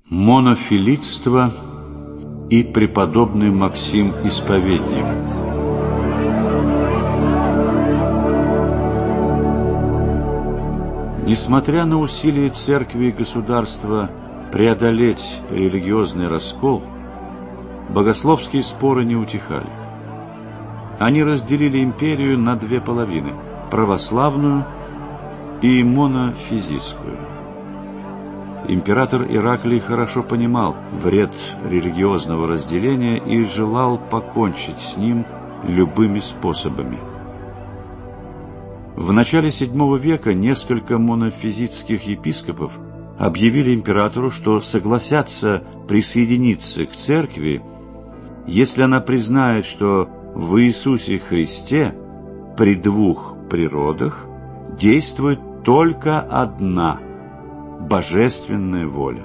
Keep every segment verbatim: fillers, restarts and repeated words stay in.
Монофилитство и преподобный Максим Исповедник. Несмотря на усилия церкви и государства преодолеть религиозный раскол, богословские споры не утихали. Они разделили империю на две половины – православную и монофизитскую. Император Ираклий хорошо понимал вред религиозного разделения и желал покончить с ним любыми способами. В начале седьмого века несколько монофизитских епископов объявили императору, что согласятся присоединиться к церкви, если она признает, что в Иисусе Христе при двух природах действует только одна божественная воля.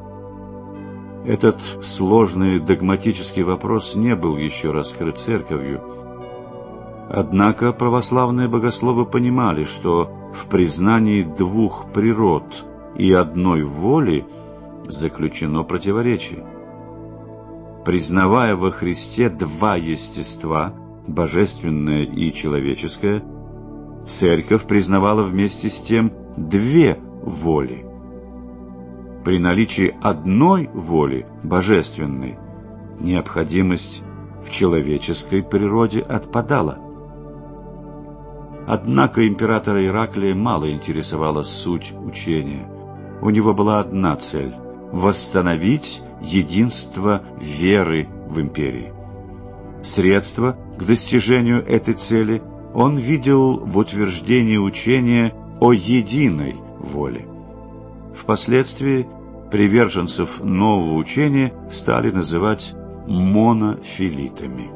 Этот сложный догматический вопрос не был еще раскрыт церковью. Однако православные богословы понимали, что в признании двух природ и одной воли заключено противоречие. Признавая во Христе два естества, божественное и человеческое, церковь признавала вместе с тем две воли. При наличии одной воли, божественной, необходимость в человеческой природе отпадала. Однако императора Ираклия мало интересовала суть учения. У него была одна цель – восстановить единство веры в империи. Средства к достижению этой цели он видел в утверждении учения о единой воле. Впоследствии приверженцев нового учения стали называть монофилитами.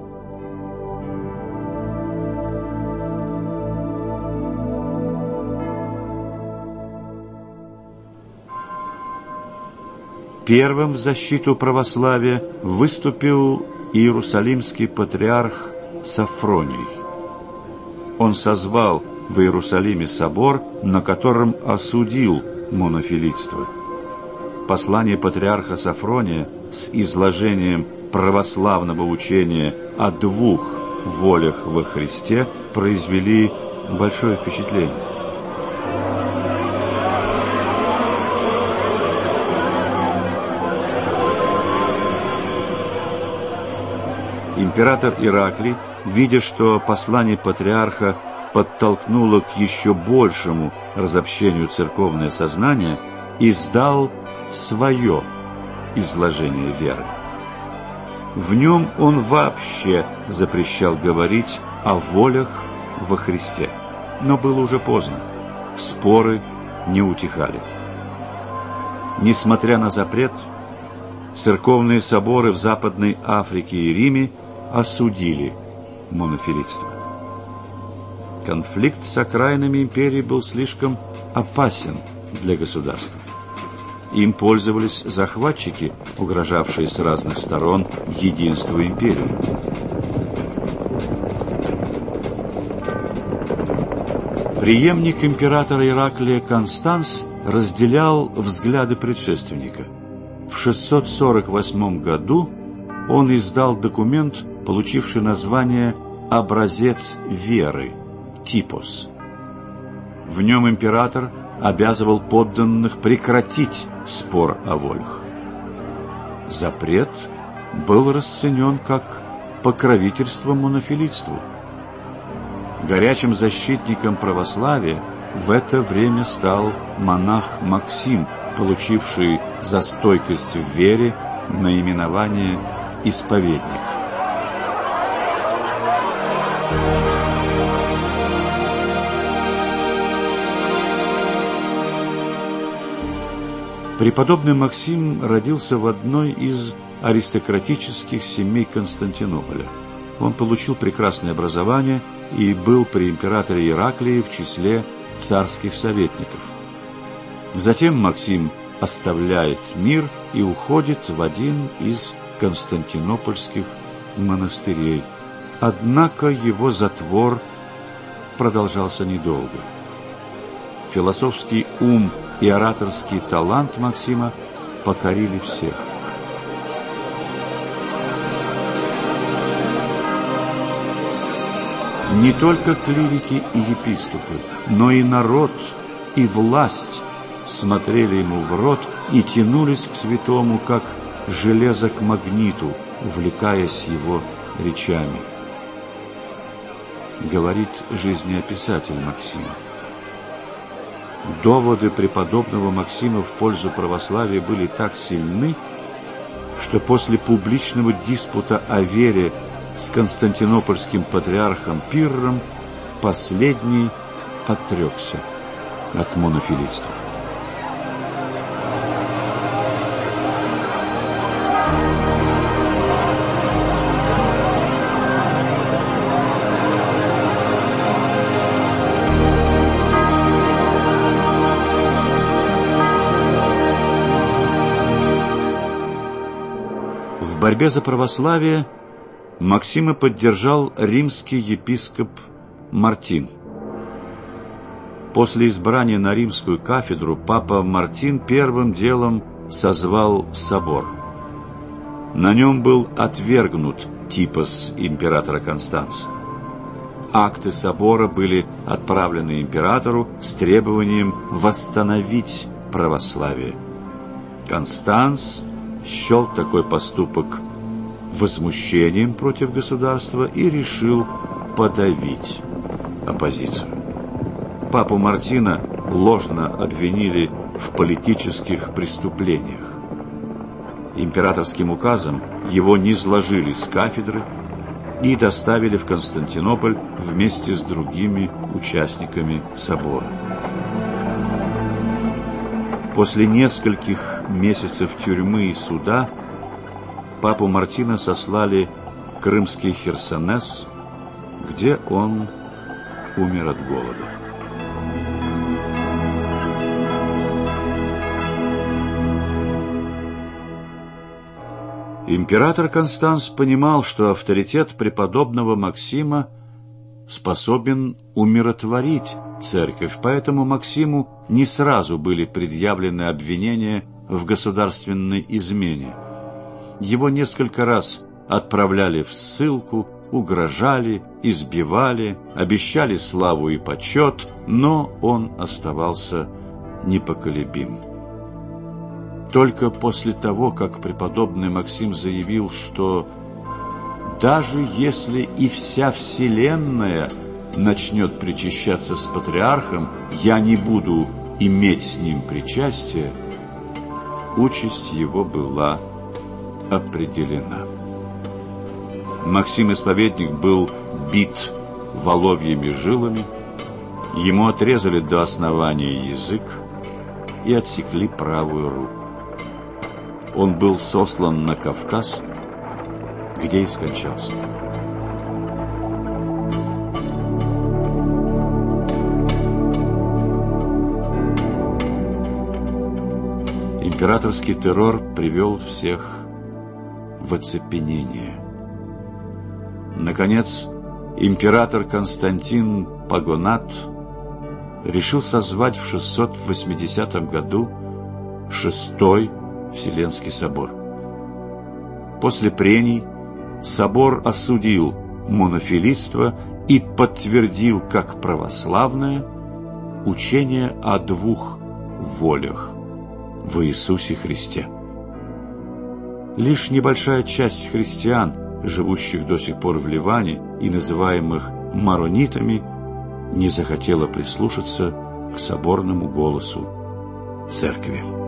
Первым в защиту православия выступил иерусалимский патриарх Сафроний. Он созвал в Иерусалиме собор, на котором осудил монофилитство. Послание патриарха Сафрония с изложением православного учения о двух волях во Христе произвели большое впечатление. Император Ираклий, видя, что послание патриарха подтолкнуло к еще большему разобщению церковное сознание, издал свое изложение веры. В нем он вообще запрещал говорить о волях во Христе, но было уже поздно, споры не утихали. Несмотря на запрет, церковные соборы в Западной Африке и Риме осудили монофилитство. Конфликт с окраинами империи был слишком опасен для государства. Им пользовались захватчики, угрожавшие с разных сторон единству империи. Преемник императора Ираклия Констанс разделял взгляды предшественника. В шестьсот сорок восьмом году он издал документ, получивший название «Образец веры» – «Типос». В нем император обязывал подданных прекратить спор о волях. Запрет был расценен как покровительство монофилитству. Горячим защитником православия в это время стал монах Максим, получивший за стойкость в вере наименование «Исповедник». Преподобный Максим родился в одной из аристократических семей Константинополя. Он получил прекрасное образование и был при императоре Ираклии в числе царских советников. Затем Максим оставляет мир и уходит в один из константинопольских монастырей. Однако его затвор продолжался недолго. Философский ум и ораторский талант Максима покорили всех. Не только клирики и епископы, но и народ, и власть смотрели ему в рот и тянулись к святому, как железо к магниту, увлекаясь его речами. Говорит жизнеописатель Максима. Доводы преподобного Максима в пользу православия были так сильны, что после публичного диспута о вере с константинопольским патриархом Пирром последний отрекся от монофилитства. В борьбе за православие Максима поддержал римский епископ Мартин. После избрания на римскую кафедру папа Мартин первым делом созвал собор. На нем был отвергнут типос императора Констанца. Акты собора были отправлены императору с требованием восстановить православие. Констанц счел такой поступок возмущением против государства и решил подавить оппозицию. Папу Мартина ложно обвинили в политических преступлениях. Императорским указом его низложили с кафедры и доставили в Константинополь вместе с другими участниками собора. После нескольких месяцев тюрьмы и суда папу Мартина сослали в крымский Херсонес, где он умер от голода. Император Констанц понимал, что авторитет преподобного Максима способен умиротворить церковь, поэтому Максиму не сразу были предъявлены обвинения в государственной измене. Его несколько раз отправляли в ссылку, угрожали, избивали, обещали славу и почет, но он оставался непоколебим. Только после того, как преподобный Максим заявил, что даже если и вся вселенная начнет причащаться с патриархом, я не буду иметь с ним причастия, участь его была определена. Максим-исповедник был бит воловьими жилами, ему отрезали до основания язык и отсекли правую руку. Он был сослан на Кавказ, где и скончался. Императорский террор привел всех в оцепенение. Наконец, император Константин Пагонат решил созвать в шестьсот восьмидесятом году Шестой Вселенский собор. После прений собор осудил монофилитство и подтвердил как православное учение о двух волях в Иисусе Христе. Лишь небольшая часть христиан, живущих до сих пор в Ливане и называемых маронитами, не захотела прислушаться к соборному голосу церкви.